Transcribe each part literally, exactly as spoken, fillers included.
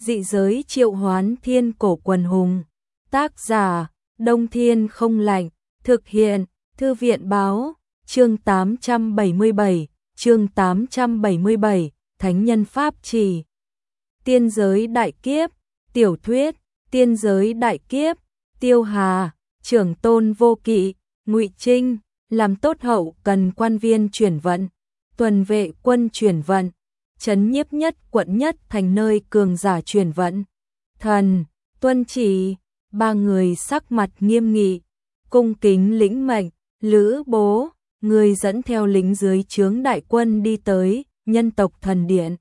Dị giới triệu hoán thiên cổ quần hùng. Tác giả, Đông Thiên không lạnh. Thực hiện, Thư viện báo. Chương tám trăm bảy mươi bảy, chương tám trăm bảy mươi bảy, Thánh nhân pháp chỉ. Tiên giới đại kiếp, tiểu thuyết, tiên giới đại kiếp, Tiêu Hà, trưởng tôn vô kỵ, Ngụy Trinh, làm tốt hậu cần quan viên chuyển vận, tuần vệ quân chuyển vận, trấn nhiếp nhất quận nhất thành nơi cường giả chuyển vận. Thần, tuân chỉ, ba người sắc mặt nghiêm nghị, cung kính lĩnh mệnh. Lữ Bố, người dẫn theo lính dưới trướng đại quân đi tới nhân tộc thần điện.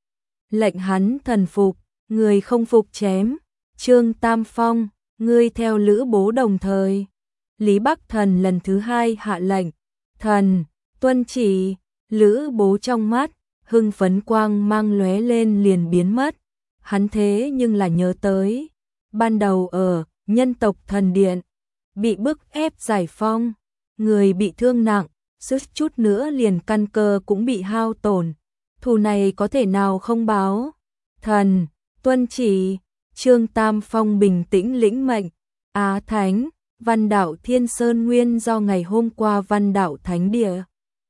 Lệnh hắn thần phục, người không phục chém. Trương Tam Phong, ngươi theo Lữ Bố đồng thời. Lý Bắc Thần lần thứ hai hạ lệnh. Thần, tuân chỉ. Lữ Bố trong mắt hưng phấn quang mang lóe lên liền biến mất. Hắn thế nhưng là nhớ tới ban đầu ở nhân tộc thần điện bị bức ép giải phong, người bị thương nặng, suýt chút nữa liền căn cơ cũng bị hao tổn. Thù này có thể nào không báo? Thần, tuân chỉ. Trương Tam Phong bình tĩnh lĩnh mệnh. Á Thánh, Văn Đạo Thiên Sơn Nguyên do ngày hôm qua Văn Đạo Thánh Địa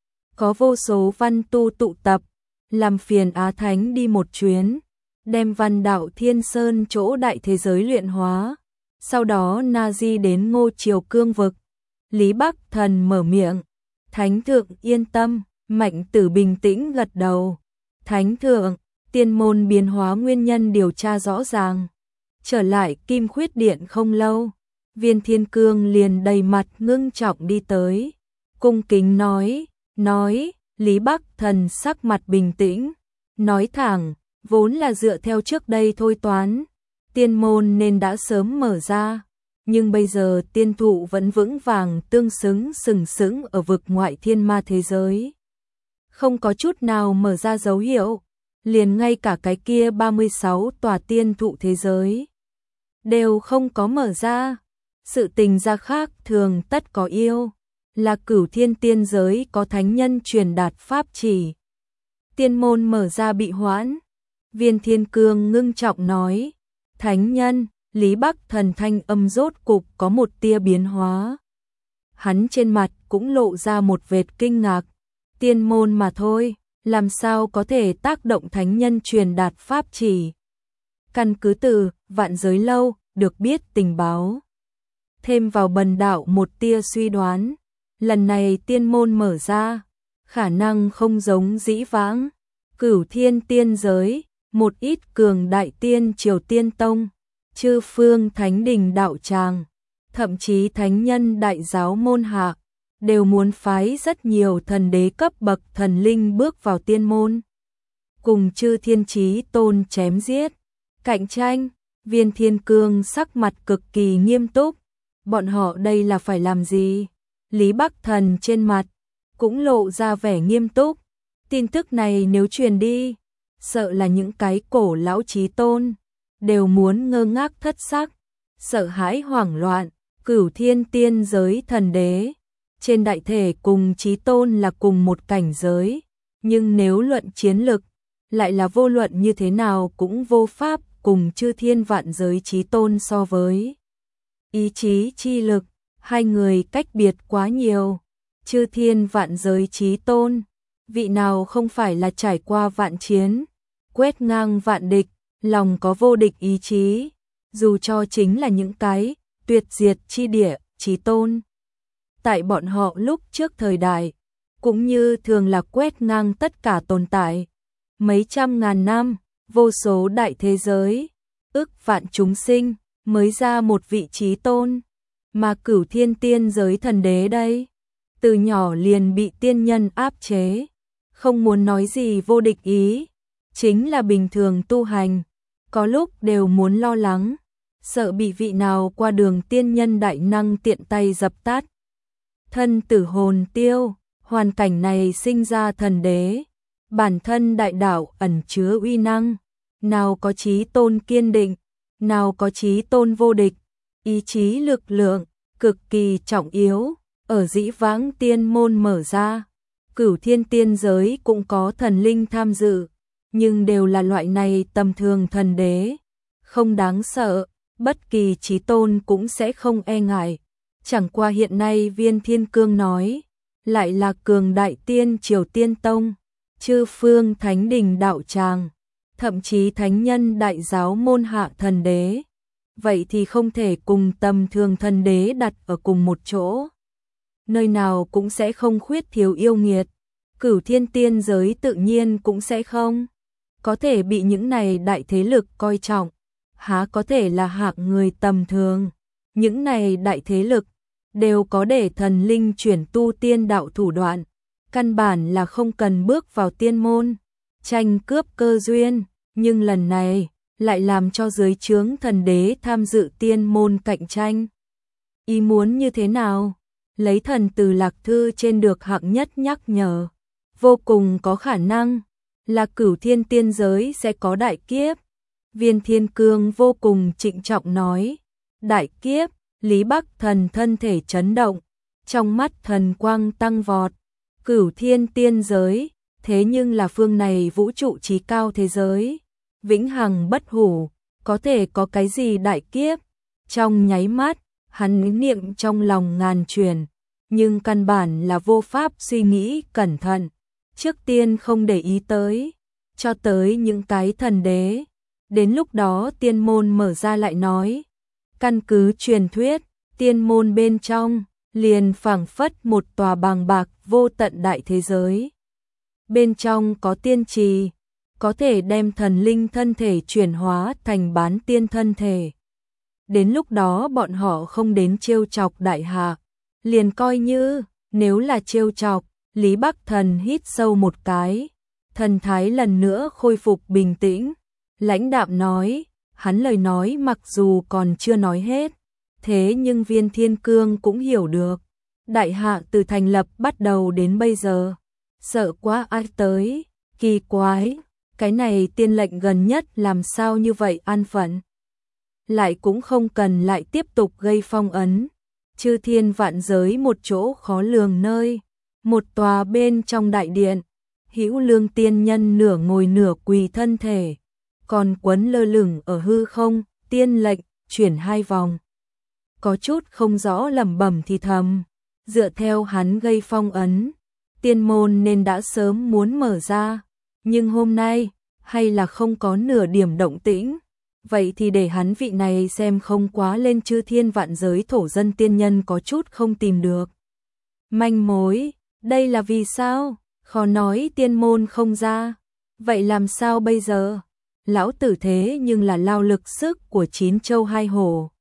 có vô số văn tu tụ tập, làm phiền Á Thánh đi một chuyến, đem Văn Đạo Thiên Sơn chỗ đại thế giới luyện hóa, sau đó na di đến Ngô Triều cương vực. Lý Bắc Thần mở miệng. Thánh thượng yên tâm. Mạnh Tử bình tĩnh gật đầu. Thánh thượng, tiên môn biến hóa nguyên nhân điều tra rõ ràng. Trở lại Kim Khuyết Điện không lâu, Viên Thiên Cương liền đầy mặt ngưng trọng đi tới, cung kính nói, nói. Lý Bắc Thần sắc mặt bình tĩnh, nói thẳng, vốn là dựa theo trước đây thôi toán, tiên môn nên đã sớm mở ra, nhưng bây giờ tiên thụ vẫn vững vàng tương xứng sừng sững ở vực ngoại thiên ma thế giới. Không có chút nào mở ra dấu hiệu, liền ngay cả cái kia ba mươi sáu tòa tiên thụ thế giới đều không có mở ra. Sự tình ra khác thường tất có yêu, là Cửu Thiên tiên giới có thánh nhân truyền đạt pháp chỉ. Tiên môn mở ra bị hoãn. Viên Thiên Cương ngưng trọng nói, thánh nhân. Lý Bắc Thần thanh âm rốt cục có một tia biến hóa. Hắn trên mặt cũng lộ ra một vệt kinh ngạc. Tiên môn mà thôi, làm sao có thể tác động thánh nhân truyền đạt pháp chỉ? Căn cứ từ Vạn Giới Lâu được biết tình báo, thêm vào bần đạo một tia suy đoán, lần này tiên môn mở ra, khả năng không giống dĩ vãng. Cửu Thiên tiên giới, một ít cường đại tiên triều tiên tông, chư phương thánh đình đạo tràng, thậm chí thánh nhân đại giáo môn hạ, đều muốn phái rất nhiều thần đế cấp bậc thần linh bước vào tiên môn, cùng chư thiên chí tôn chém giết, cạnh tranh. Viên Thiên Cương sắc mặt cực kỳ nghiêm túc. Bọn họ đây là phải làm gì? Lý Bắc Thần trên mặt cũng lộ ra vẻ nghiêm túc. Tin tức này nếu truyền đi, sợ là những cái cổ lão chí tôn đều muốn ngơ ngác thất sắc, sợ hãi hoảng loạn. Cửu Thiên tiên giới thần đế trên đại thể cùng chí tôn là cùng một cảnh giới, nhưng nếu luận chiến lực, lại là vô luận như thế nào cũng vô pháp cùng chư thiên vạn giới chí tôn so với. Ý chí chi lực, hai người cách biệt quá nhiều. Chư thiên vạn giới chí tôn, vị nào không phải là trải qua vạn chiến, quét ngang vạn địch, lòng có vô địch ý chí, dù cho chính là những cái tuyệt diệt chi địa chí tôn. Tại bọn họ lúc trước thời đại, cũng như thường là quét ngang tất cả tồn tại. Mấy trăm ngàn năm, vô số đại thế giới, ức vạn chúng sinh, mới ra một vị chí tôn. Mà Cửu Thiên tiên giới thần đế đây, từ nhỏ liền bị tiên nhân áp chế, không muốn nói gì vô địch ý, chính là bình thường tu hành, có lúc đều muốn lo lắng, sợ bị vị nào qua đường tiên nhân đại năng tiện tay dập tắt. Thân tử hồn tiêu, hoàn cảnh này sinh ra thần đế, bản thân đại đạo ẩn chứa uy năng, nào có chí tôn kiên định, nào có chí tôn vô địch, ý chí lực lượng cực kỳ trọng yếu. Ở dĩ vãng tiên môn mở ra, Cửu Thiên tiên giới cũng có thần linh tham dự, nhưng đều là loại này tầm thường thần đế, không đáng sợ, bất kỳ chí tôn cũng sẽ không e ngại. Chẳng qua hiện nay Viên Thiên Cương nói, lại là cường đại tiên Triều Tiên Tông, chư phương thánh đình đạo tràng, thậm chí thánh nhân đại giáo môn hạ thần đế. Vậy thì không thể cùng tầm thường thần đế đặt ở cùng một chỗ. Nơi nào cũng sẽ không khuyết thiếu yêu nghiệt, Cửu Thiên tiên giới tự nhiên cũng sẽ không có thể bị những này đại thế lực coi trọng, há có thể là hạng người tầm thường. Những này đại thế lực đều có để thần linh chuyển tu tiên đạo thủ đoạn, căn bản là không cần bước vào tiên môn, tranh cướp cơ duyên, nhưng lần này lại làm cho dưới trướng thần đế tham dự tiên môn cạnh tranh. Ý muốn như thế nào? Lấy thần từ lạc thư trên được hạng nhất nhắc nhở, vô cùng có khả năng là Cửu Thiên tiên giới sẽ có đại kiếp. Viên Thiên Cương vô cùng trịnh trọng nói, đại kiếp. Lý Bắc Thần thân thể chấn động, trong mắt thần quang tăng vọt. Cửu Thiên tiên giới, thế nhưng là phương này vũ trụ chí cao thế giới, vĩnh hằng bất hủ, có thể có cái gì đại kiếp? Trong nháy mắt, hắn niệm trong lòng ngàn chuyển, nhưng căn bản là vô pháp suy nghĩ cẩn thận, trước tiên không để ý tới, cho tới những cái thần đế. Đến lúc đó tiên môn mở ra lại nói. Căn cứ truyền thuyết, tiên môn bên trong liền phảng phất một tòa bàng bạc vô tận đại thế giới. Bên trong có tiên trì, có thể đem thần linh thân thể chuyển hóa thành bán tiên thân thể. Đến lúc đó bọn họ không đến trêu chọc đại hạ, liền coi như, nếu là trêu chọc, Lý Bắc Thần hít sâu một cái, thần thái lần nữa khôi phục bình tĩnh, lãnh đạm nói. Hắn lời nói mặc dù còn chưa nói hết, thế nhưng Viên Thiên Cương cũng hiểu được. Đại hạ từ thành lập bắt đầu đến bây giờ, sợ quá ai tới, kỳ quái, cái này tiên lệnh gần nhất làm sao như vậy an phận. Lại cũng không cần lại tiếp tục gây phong ấn, chư thiên vạn giới một chỗ khó lường nơi, một tòa bên trong đại điện, Hữu Lương tiên nhân nửa ngồi nửa quỳ thân thể. Còn quấn lơ lửng ở hư không, tiên lệnh, chuyển hai vòng. Có chút không rõ lẩm bẩm thì thầm, dựa theo hắn gây phong ấn, tiên môn nên đã sớm muốn mở ra, nhưng hôm nay, hay là không có nửa điểm động tĩnh. Vậy thì để hắn vị này xem không quá lên chư thiên vạn giới thổ dân tiên nhân có chút không tìm được manh mối, đây là vì sao? Khó nói tiên môn không ra, vậy làm sao bây giờ? Lão tử thế nhưng là lao lực sức của chín châu hai hồ,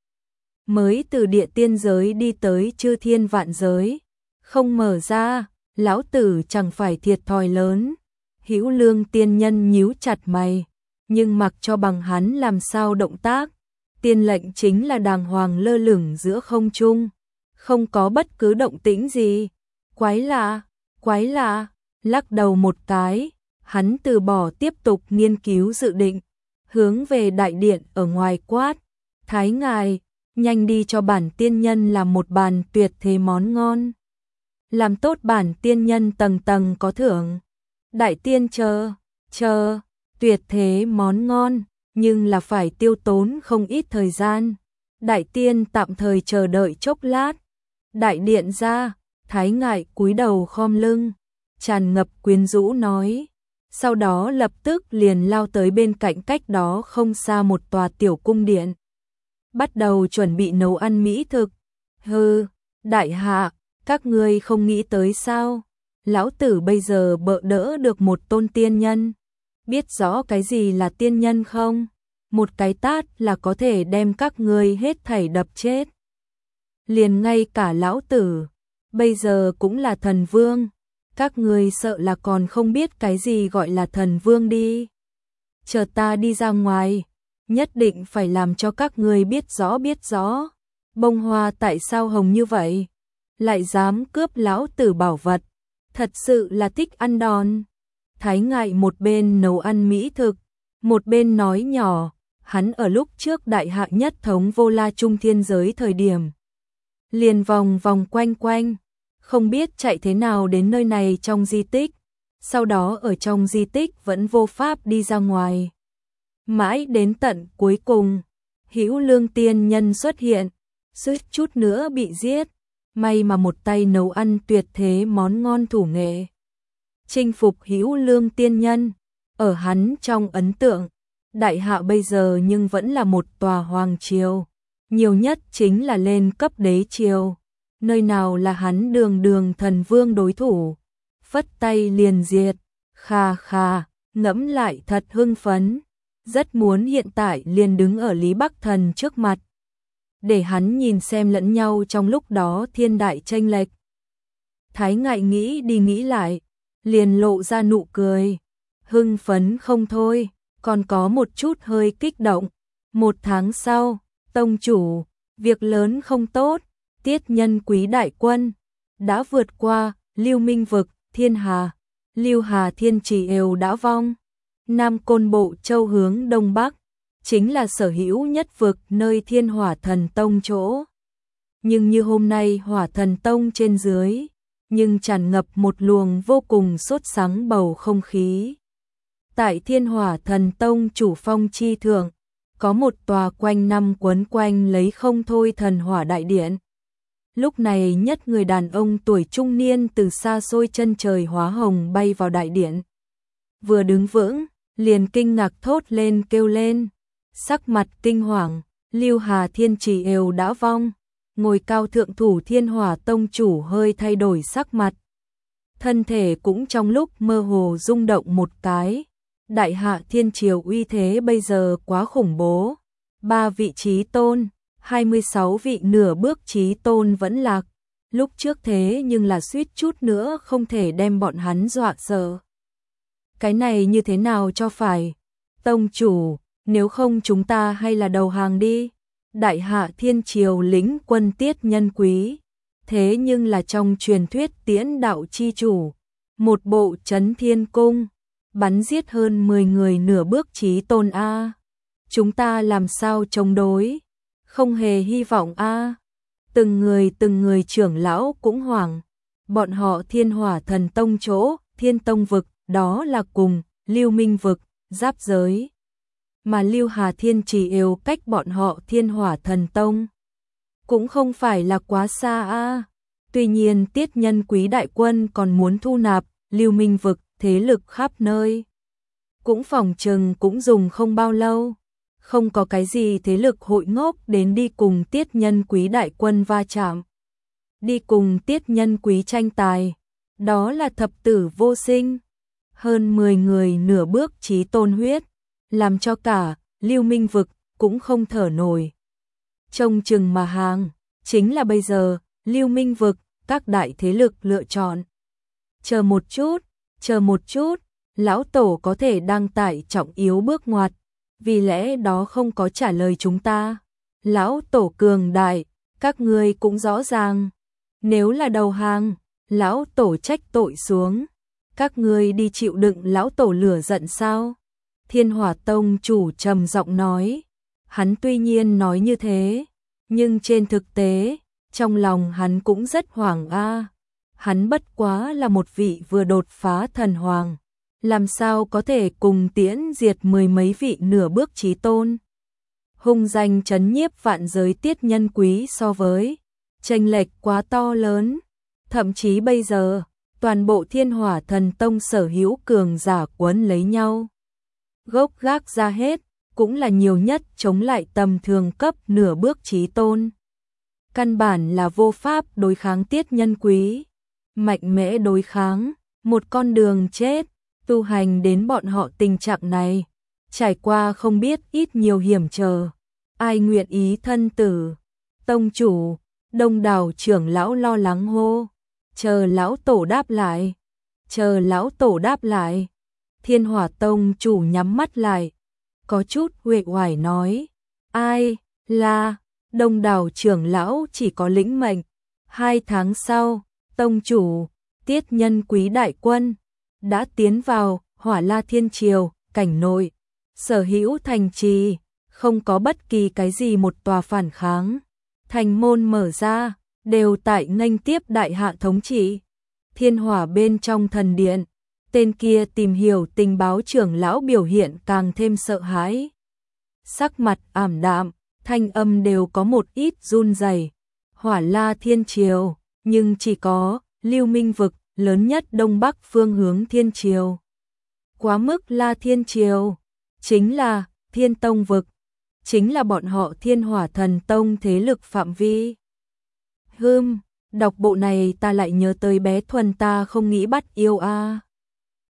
mới từ địa tiên giới đi tới chư thiên vạn giới, không mở ra, lão tử chẳng phải thiệt thòi lớn. Hữu Lương tiên nhân nhíu chặt mày, nhưng mặc cho bằng hắn làm sao động tác, tiên lệnh chính là đàng hoàng lơ lửng giữa không trung, không có bất cứ động tĩnh gì. Quái lạ, quái lạ, lắc đầu một cái, hắn từ bỏ tiếp tục nghiên cứu dự định, hướng về đại điện ở ngoài quát, Thái ngài, nhanh đi cho bản tiên nhân làm một bàn tuyệt thế món ngon. Làm tốt bản tiên nhân tầng tầng có thưởng. Đại tiên chờ, chờ, tuyệt thế món ngon, nhưng là phải tiêu tốn không ít thời gian. Đại tiên tạm thời chờ đợi chốc lát. Đại điện ra, Thái ngài cúi đầu khom lưng, tràn ngập quyến rũ nói. Sau đó lập tức liền lao tới bên cạnh cách đó không xa một tòa tiểu cung điện. Bắt đầu chuẩn bị nấu ăn mỹ thực. Hừ, đại hạ, các ngươi không nghĩ tới sao? Lão tử bây giờ bợ đỡ được một tôn tiên nhân. Biết rõ cái gì là tiên nhân không? Một cái tát là có thể đem các ngươi hết thảy đập chết. Liền ngay cả lão tử, bây giờ cũng là thần vương. Các ngươi sợ là còn không biết cái gì gọi là thần vương đi. Chờ ta đi ra ngoài, nhất định phải làm cho các ngươi biết rõ biết rõ. Bông hoa tại sao hồng như vậy? Lại dám cướp lão tử bảo vật. Thật sự là thích ăn đòn. Thái ngại một bên nấu ăn mỹ thực, một bên nói nhỏ, hắn ở lúc trước đại hạ nhất thống vô la trung thiên giới thời điểm. Liền vòng vòng quanh quanh, không biết chạy thế nào đến nơi này trong di tích. sau đó ở trong di tích vẫn vô pháp đi ra ngoài. Mãi đến tận cuối cùng, Hữu Lương tiên nhân xuất hiện, suýt chút nữa bị giết, may mà một tay nấu ăn tuyệt thế món ngon thủ nghệ. Chinh phục Hữu Lương tiên nhân, ở hắn trong ấn tượng, Đại Hạ bây giờ nhưng vẫn là một tòa hoàng triều, nhiều nhất chính là lên cấp đế triều, nơi nào là hắn đường đường thần vương đối thủ, phất tay liền diệt, kha kha, ngẫm lại thật hưng phấn, rất muốn hiện tại liền đứng ở Lý Bắc Thần trước mặt, để hắn nhìn xem lẫn nhau trong lúc đó thiên đại chênh lệch. Thái Ngại nghĩ đi nghĩ lại, liền lộ ra nụ cười, hưng phấn không thôi, còn có một chút hơi kích động. Một tháng sau, tông chủ, việc lớn không tốt, Tiết Nhân Quý đại quân đã vượt qua Lưu Minh vực, Thiên Hà, Lưu Hà Thiên Triều đã vong. Nam Côn Bộ Châu hướng đông bắc, chính là sở hữu nhất vực nơi Thiên Hỏa Thần Tông chỗ. Nhưng như hôm nay Hỏa Thần Tông trên dưới, nhưng tràn ngập một luồng vô cùng sốt sắng bầu không khí. Tại Thiên Hỏa Thần Tông chủ phong chi thượng, có một tòa quanh năm quấn quanh lấy không thôi thần hỏa đại điện. Lúc này nhất người đàn ông tuổi trung niên từ xa xôi chân trời hóa hồng bay vào đại điện. Vừa đứng vững, liền kinh ngạc thốt lên kêu lên, sắc mặt kinh hoàng, Lưu Hà Thiên Triều đã vong. Ngồi cao thượng thủ Thiên Hỏa Tông chủ hơi thay đổi sắc mặt. Thân thể cũng trong lúc mơ hồ rung động một cái. Đại Hạ Thiên Triều uy thế bây giờ quá khủng bố. Ba vị chí tôn, hai mươi sáu vị nửa bước chí tôn vẫn lạc. Lúc trước thế nhưng là suýt chút nữa không thể đem bọn hắn dọa sợ. Cái này như thế nào cho phải? Tông chủ, nếu không chúng ta hay là đầu hàng đi. Đại Hạ Thiên Triều lĩnh quân Tiết Nhân Quý, thế nhưng là trong truyền thuyết tiễn đạo chi chủ, một bộ Chấn Thiên Cung, bắn giết hơn mười người nửa bước chí tôn a. Chúng ta làm sao chống đối? Không hề hy vọng a. Từng người từng người trưởng lão cũng hoảng, bọn họ Thiên Hỏa Thần Tông chỗ, Thiên Tông vực, đó là cùng Lưu Minh vực giáp giới. Mà Lưu Hà Thiên Triều cách bọn họ Thiên Hỏa Thần Tông cũng không phải là quá xa a. Tuy nhiên Tiết Nhân Quý đại quân còn muốn thu nạp Lưu Minh vực thế lực khắp nơi, cũng phòng chừng cũng dùng không bao lâu. Không có cái gì thế lực hội ngốc đến đi cùng Tiết Nhân Quý đại quân va chạm, đi cùng Tiết Nhân Quý tranh tài, đó là thập tử vô sinh. Hơn mười người nửa bước chí tôn huyết, làm cho cả Lưu Minh vực cũng không thở nổi. Trông chừng mà hàng, chính là bây giờ, Lưu Minh vực, các đại thế lực lựa chọn. Chờ một chút, chờ một chút, lão tổ có thể đang tại trọng yếu bước ngoặt, vì lẽ đó không có trả lời chúng ta. Lão tổ cường đại, các ngươi cũng rõ ràng. Nếu là đầu hàng, lão tổ trách tội xuống. Các ngươi đi chịu đựng lão tổ lửa giận sao? Thiên Hỏa Tông chủ trầm giọng nói. Hắn tuy nhiên nói như thế, nhưng trên thực tế, trong lòng hắn cũng rất hoảng a. Hắn bất quá là một vị vừa đột phá thần hoàng, làm sao có thể cùng tiễn diệt mười mấy vị nửa bước chí tôn. Hung danh trấn nhiếp vạn giới Tiết Nhân Quý so với chênh lệch quá to lớn, thậm chí bây giờ toàn bộ Thiên Hỏa Thần Tông sở hữu cường giả quấn lấy nhau, gốc gác ra hết, cũng là nhiều nhất chống lại tầm thường cấp nửa bước chí tôn. Căn bản là vô pháp đối kháng Tiết Nhân Quý, mạnh mẽ đối kháng, một con đường chết. Tu hành đến bọn họ tình trạng này, trải qua không biết ít nhiều hiểm trở, ai nguyện ý thân tử. Tông chủ, đông đảo trưởng lão lo lắng hô, chờ lão tổ đáp lại, chờ lão tổ đáp lại. Thiên Hỏa Tông chủ nhắm mắt lại, có chút uể oải nói, ai, là, đông đảo trưởng lão chỉ có lĩnh mệnh. Hai tháng sau, tông chủ, Tiết Nhân Quý đại quân đã tiến vào Hỏa La Thiên Triều, cảnh nội, sở hữu thành trì, không có bất kỳ cái gì một tòa phản kháng. Thành môn mở ra, đều tại nghênh tiếp đại hạ thống trị. Thiên Hỏa bên trong thần điện, Tên kia tìm hiểu tình báo trưởng lão biểu hiện càng thêm sợ hãi. Sắc mặt ảm đạm, thanh âm đều có một ít run rẩy. Hỏa La Thiên Triều, nhưng chỉ có Lưu Minh vực lớn nhất đông bắc phương hướng Thiên Triều. Quá mức La Thiên Triều, chính là Thiên Tông vực, chính là bọn họ Thiên Hỏa Thần Tông thế lực phạm vi. Hừm, đọc bộ này ta lại nhớ tới bé Thuần ta không nghĩ bắt yêu a.